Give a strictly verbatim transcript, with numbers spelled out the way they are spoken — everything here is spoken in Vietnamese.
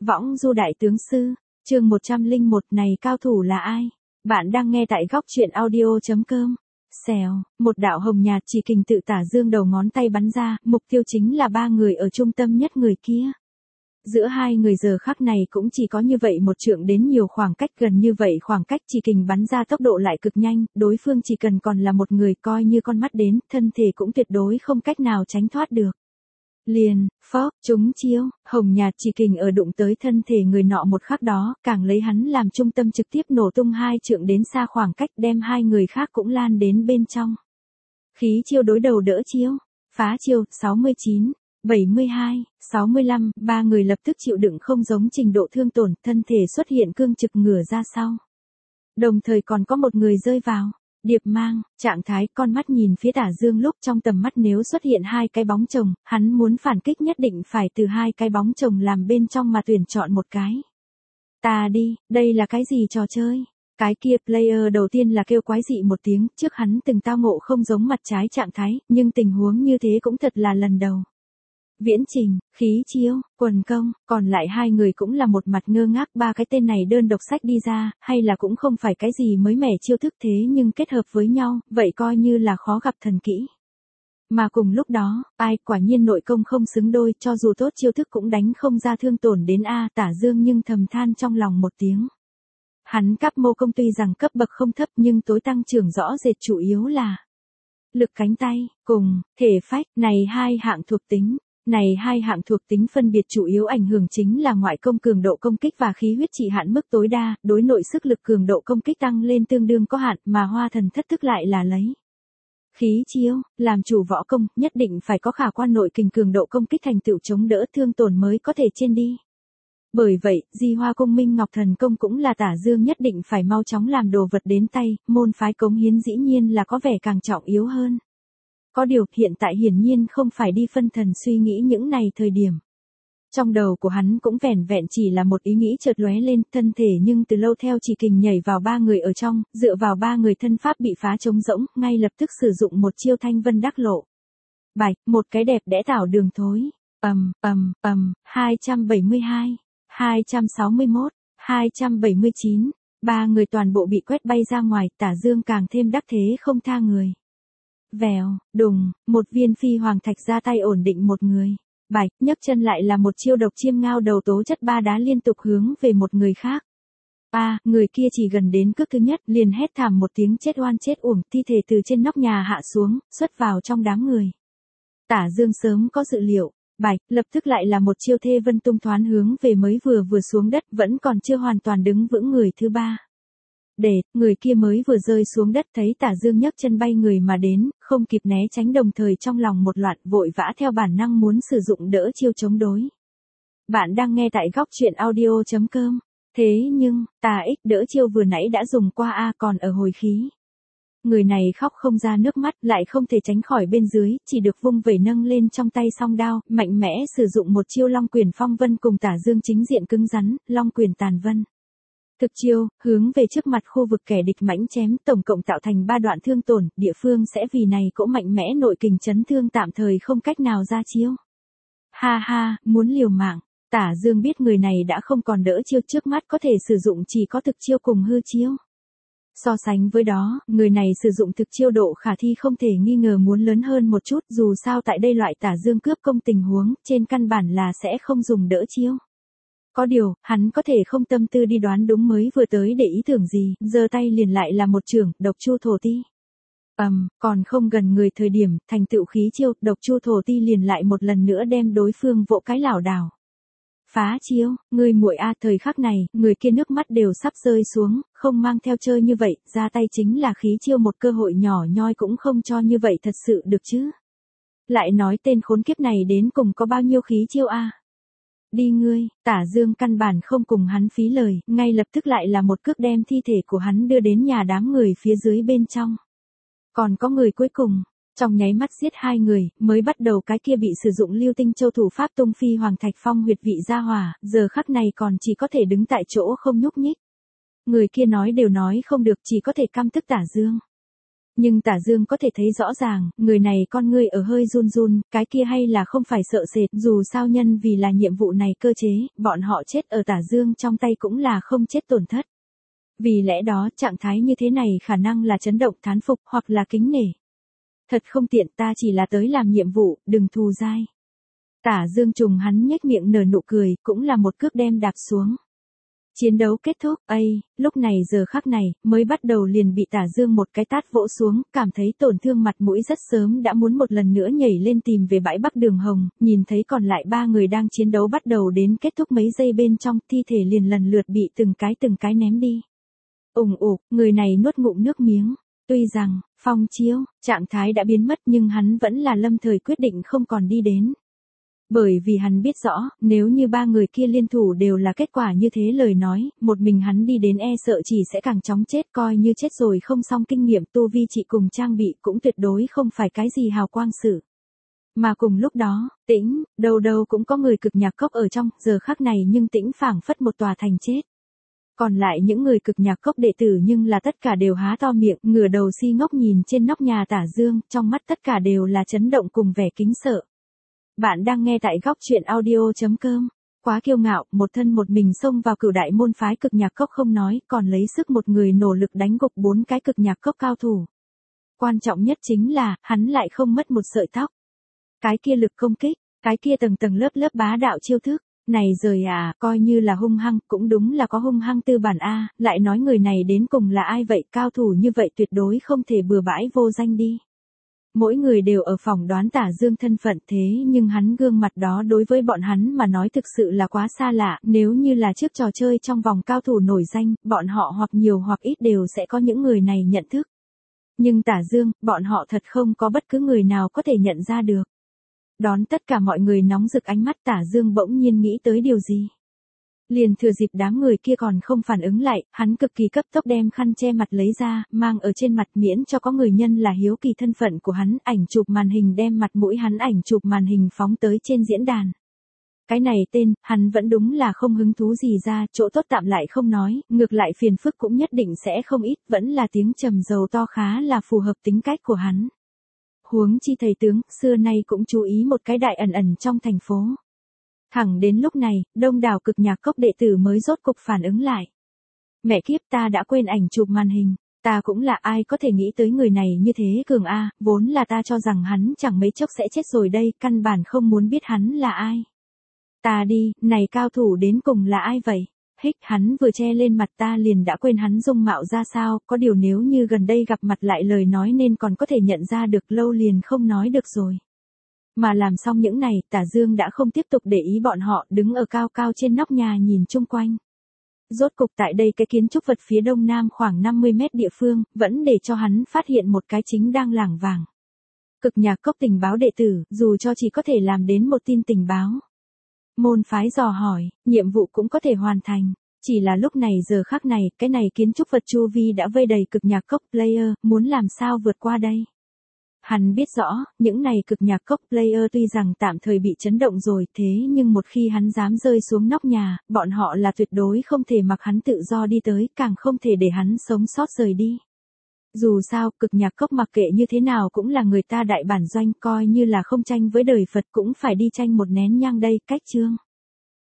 Võng du đại tướng sư, chương một trăm lẻ một này cao thủ là ai? Bạn đang nghe tại góc truyện audio.com. Xèo, một đạo hồng nhạt chỉ kình tự tả dương đầu ngón tay bắn ra, mục tiêu chính là ba người ở trung tâm nhất người kia. Giữa hai người giờ khắc này cũng chỉ có như vậy một trượng đến nhiều khoảng cách, gần như vậy khoảng cách chỉ kình bắn ra tốc độ lại cực nhanh, đối phương chỉ cần còn là một người coi như con mắt đến, thân thể cũng tuyệt đối không cách nào tránh thoát được. Liền, phóp, trúng chiêu, hồng nhạt chỉ kình ở đụng tới thân thể người nọ một khắc đó, càng lấy hắn làm trung tâm trực tiếp nổ tung hai trượng đến xa khoảng cách, đem hai người khác cũng lan đến bên trong. Khí chiêu đối đầu đỡ chiêu, phá chiêu, sáu mươi chín, bảy mươi hai, sáu mươi lăm, ba người lập tức chịu đựng không giống trình độ thương tổn, thân thể xuất hiện cương trực ngửa ra sau. Đồng thời còn có một người rơi vào điệp mang, trạng thái con mắt nhìn phía tả dương lúc trong tầm mắt nếu xuất hiện hai cái bóng chồng, hắn muốn phản kích nhất định phải từ hai cái bóng chồng làm bên trong mà tuyển chọn một cái. Ta đi, đây là cái gì trò chơi? Cái kia player đầu tiên là kêu quái dị một tiếng, trước hắn từng tao ngộ không giống mặt trái trạng thái, nhưng tình huống như thế cũng thật là lần đầu. Viễn trình, khí chiêu, quần công, còn lại hai người cũng là một mặt ngơ ngác, ba cái tên này đơn độc sách đi ra, hay là cũng không phải cái gì mới mẻ chiêu thức thế nhưng kết hợp với nhau, vậy coi như là khó gặp thần kỹ. Mà cùng lúc đó, ai quả nhiên nội công không xứng đôi, cho dù tốt chiêu thức cũng đánh không ra thương tổn đến A tả dương nhưng thầm than trong lòng một tiếng. Hắn cáp mô công tuy rằng cấp bậc không thấp nhưng tối tăng trưởng rõ rệt chủ yếu là lực cánh tay, cùng, thể phách, này hai hạng thuộc tính. Này hai hạng thuộc tính phân biệt chủ yếu ảnh hưởng chính là ngoại công cường độ công kích và khí huyết trị hạn mức tối đa, đối nội sức lực cường độ công kích tăng lên tương đương có hạn, mà hoa thần thất thức lại là lấy khí chiêu, làm chủ võ công, nhất định phải có khả quan nội kình cường độ công kích thành tựu chống đỡ thương tổn mới có thể trên đi. Bởi vậy, Di Hoa Cung Minh Ngọc Thần Công cũng là tả dương nhất định phải mau chóng làm đồ vật đến tay, môn phái cống hiến dĩ nhiên là có vẻ càng trọng yếu hơn. Có điều, hiện tại hiển nhiên không phải đi phân thần suy nghĩ những này thời điểm. Trong đầu của hắn cũng vẻn vẹn chỉ là một ý nghĩ chợt lóe lên, thân thể nhưng từ lâu theo chỉ kình nhảy vào ba người ở trong, dựa vào ba người thân pháp bị phá trống rỗng, ngay lập tức sử dụng một chiêu thanh vân đắc lộ. Bạch, một cái đẹp đẽ tảo đường thối. Ầm, ầm, ầm, hai trăm bảy mươi hai, hai trăm sáu mươi mốt, hai trăm bảy mươi chín, ba người toàn bộ bị quét bay ra ngoài, tả dương càng thêm đắc thế không tha người. Vèo, đùng, một viên phi hoàng thạch ra tay ổn định một người. Bạch, nhấc chân lại là một chiêu độc chiêm ngao đầu tố chất ba đá liên tục hướng về một người khác. A, người kia chỉ gần đến cước thứ nhất, liền hét thảm một tiếng chết oan chết uổng, thi thể từ trên nóc nhà hạ xuống, xuất vào trong đám người. Tả dương sớm có dự liệu. Bạch, lập tức lại là một chiêu thê vân tung thoán hướng về mới vừa vừa xuống đất, vẫn còn chưa hoàn toàn đứng vững người thứ ba. Để, người kia mới vừa rơi xuống đất thấy tả dương nhấc chân bay người mà đến, không kịp né tránh đồng thời trong lòng một loạt vội vã theo bản năng muốn sử dụng đỡ chiêu chống đối. Bạn đang nghe tại góc truyện audio.com. Thế nhưng, tà ích đỡ chiêu vừa nãy đã dùng qua A còn ở hồi khí. Người này khóc không ra nước mắt lại không thể tránh khỏi bên dưới, chỉ được vung vẩy nâng lên trong tay song đao, mạnh mẽ sử dụng một chiêu long quyền phong vân cùng tả dương chính diện cứng rắn, long quyền tàn vân. Thực chiêu, hướng về trước mặt khu vực kẻ địch mãnh chém, tổng cộng tạo thành ba đoạn thương tổn, địa phương sẽ vì này cỗ mạnh mẽ nội kình chấn thương tạm thời không cách nào ra chiêu. Ha ha, muốn liều mạng, tả dương biết người này đã không còn đỡ chiêu trước mắt có thể sử dụng chỉ có thực chiêu cùng hư chiêu. So sánh với đó, người này sử dụng thực chiêu độ khả thi không thể nghi ngờ muốn lớn hơn một chút, dù sao tại đây loại tả dương cướp công tình huống, trên căn bản là sẽ không dùng đỡ chiêu. Có điều, hắn có thể không tâm tư đi đoán đúng mới vừa tới để ý tưởng gì, giơ tay liền lại là một chưởng, độc chu thổ ti. Ầm, um, còn không gần người thời điểm, thành tựu khí chiêu, độc chu thổ ti liền lại một lần nữa đem đối phương vỗ cái lảo đảo. Phá chiêu, người muội a, thời khắc này, người kia nước mắt đều sắp rơi xuống, không mang theo chơi như vậy, ra tay chính là khí chiêu một cơ hội nhỏ nhoi cũng không cho như vậy thật sự được chứ. Lại nói tên khốn kiếp này đến cùng có bao nhiêu khí chiêu a? Đi ngươi, tả dương căn bản không cùng hắn phí lời, ngay lập tức lại là một cước đem thi thể của hắn đưa đến nhà đám người phía dưới bên trong. Còn có người cuối cùng, trong nháy mắt giết hai người, mới bắt đầu cái kia bị sử dụng lưu tinh châu thủ pháp tung phi hoàng thạch phong huyệt vị gia hỏa, giờ khắc này còn chỉ có thể đứng tại chỗ không nhúc nhích. Người kia nói đều nói không được chỉ có thể căm tức tả dương. Nhưng Tả Dương có thể thấy rõ ràng, người này con ngươi ở hơi run run, cái kia hay là không phải sợ sệt, dù sao nhân vì là nhiệm vụ này cơ chế, bọn họ chết ở Tả Dương trong tay cũng là không chết tổn thất. Vì lẽ đó, trạng thái như thế này khả năng là chấn động thán phục hoặc là kính nể. Thật không tiện, ta chỉ là tới làm nhiệm vụ, đừng thù dai. Tả Dương trùng hắn nhếch miệng nở nụ cười, cũng là một cước đem đạp xuống. Chiến đấu kết thúc, ây, lúc này giờ khắc này, mới bắt đầu liền bị Tả Dương một cái tát vỗ xuống, cảm thấy tổn thương mặt mũi rất sớm đã muốn một lần nữa nhảy lên tìm về bãi Bắc Đường Hồng, nhìn thấy còn lại ba người đang chiến đấu bắt đầu đến kết thúc mấy giây bên trong, thi thể liền lần lượt bị từng cái từng cái ném đi. Ủng ục, người này nuốt ngụm nước miếng. Tuy rằng, Phong Chiếu, trạng thái đã biến mất nhưng hắn vẫn là lâm thời quyết định không còn đi đến. Bởi vì hắn biết rõ, nếu như ba người kia liên thủ đều là kết quả như thế lời nói, một mình hắn đi đến e sợ chỉ sẽ càng chóng chết, coi như chết rồi không xong kinh nghiệm tu vi trị cùng trang bị cũng tuyệt đối không phải cái gì hào quang sự. Mà cùng lúc đó, Tĩnh, đâu đâu cũng có người cực nhạc cốc ở trong, giờ khắc này nhưng Tĩnh phảng phất một tòa thành chết. Còn lại những người cực nhạc cốc đệ tử nhưng là tất cả đều há to miệng, ngửa đầu si ngốc nhìn trên nóc nhà Tả Dương, trong mắt tất cả đều là chấn động cùng vẻ kính sợ. Bạn đang nghe tại góc truyện audio chấm com. Quá kiêu ngạo, một thân một mình xông vào cửu đại môn phái cực nhạc cốc không nói, còn lấy sức một người nỗ lực đánh gục bốn cái cực nhạc cốc cao thủ. Quan trọng nhất chính là, hắn lại không mất một sợi tóc. Cái kia lực công kích, cái kia tầng tầng lớp lớp bá đạo chiêu thức. Này rời à, coi như là hung hăng, cũng đúng là có hung hăng tư bản A, lại nói người này đến cùng là ai vậy, cao thủ như vậy tuyệt đối không thể bừa bãi vô danh đi. Mỗi người đều ở phỏng đoán Tả Dương thân phận thế nhưng hắn gương mặt đó đối với bọn hắn mà nói thực sự là quá xa lạ, nếu như là trước trò chơi trong vòng cao thủ nổi danh, bọn họ hoặc nhiều hoặc ít đều sẽ có những người này nhận thức. Nhưng Tả Dương, bọn họ thật không có bất cứ người nào có thể nhận ra được. Đón tất cả mọi người nóng rực ánh mắt Tả Dương bỗng nhiên nghĩ tới điều gì. Liền thừa dịp đám người kia còn không phản ứng lại, hắn cực kỳ cấp tốc đem khăn che mặt lấy ra, mang ở trên mặt miễn cho có người nhân là hiếu kỳ thân phận của hắn, ảnh chụp màn hình đem mặt mũi hắn ảnh chụp màn hình phóng tới trên diễn đàn. Cái này tên, hắn vẫn đúng là không hứng thú gì ra, chỗ tốt tạm lại không nói, ngược lại phiền phức cũng nhất định sẽ không ít, vẫn là tiếng trầm dầu to khá là phù hợp tính cách của hắn. Huống chi thầy tướng, xưa nay cũng chú ý một cái đại ẩn ẩn trong thành phố. Thẳng đến lúc này, đông đảo cực nhạc cốc đệ tử mới rốt cục phản ứng lại. Mẹ kiếp, ta đã quên ảnh chụp màn hình, ta cũng là ai có thể nghĩ tới người này như thế cường a, vốn là ta cho rằng hắn chẳng mấy chốc sẽ chết rồi đây, căn bản không muốn biết hắn là ai. Ta đi, này cao thủ đến cùng là ai vậy? Hích, hắn vừa che lên mặt ta liền đã quên hắn dung mạo ra sao, có điều nếu như gần đây gặp mặt lại lời nói nên còn có thể nhận ra được, lâu liền không nói được rồi. Mà làm xong những này, Tả Dương đã không tiếp tục để ý bọn họ, đứng ở cao cao trên nóc nhà nhìn chung quanh. Rốt cục tại đây cái kiến trúc vật phía đông nam khoảng năm mươi mét địa phương, vẫn để cho hắn phát hiện một cái chính đang lảng vảng. Cực nhạc cốc tình báo đệ tử, dù cho chỉ có thể làm đến một tin tình báo. Môn phái dò hỏi, nhiệm vụ cũng có thể hoàn thành. Chỉ là lúc này giờ khắc này, cái này kiến trúc vật chu vi đã vây đầy cực nhạc cốc player, muốn làm sao vượt qua đây. Hắn biết rõ, những này cực nhạc cốc player tuy rằng tạm thời bị chấn động rồi thế nhưng một khi hắn dám rơi xuống nóc nhà, bọn họ là tuyệt đối không thể mặc hắn tự do đi tới, càng không thể để hắn sống sót rời đi. Dù sao, cực nhạc cốc mặc kệ như thế nào cũng là người ta đại bản doanh, coi như là không tranh với đời Phật cũng phải đi tranh một nén nhang đây, cách chương.